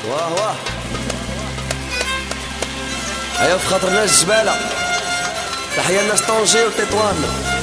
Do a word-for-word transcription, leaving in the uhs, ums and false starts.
واه واه ايوا في خاطر ناس الجبالة. تحية لناس طنجي وتطوان.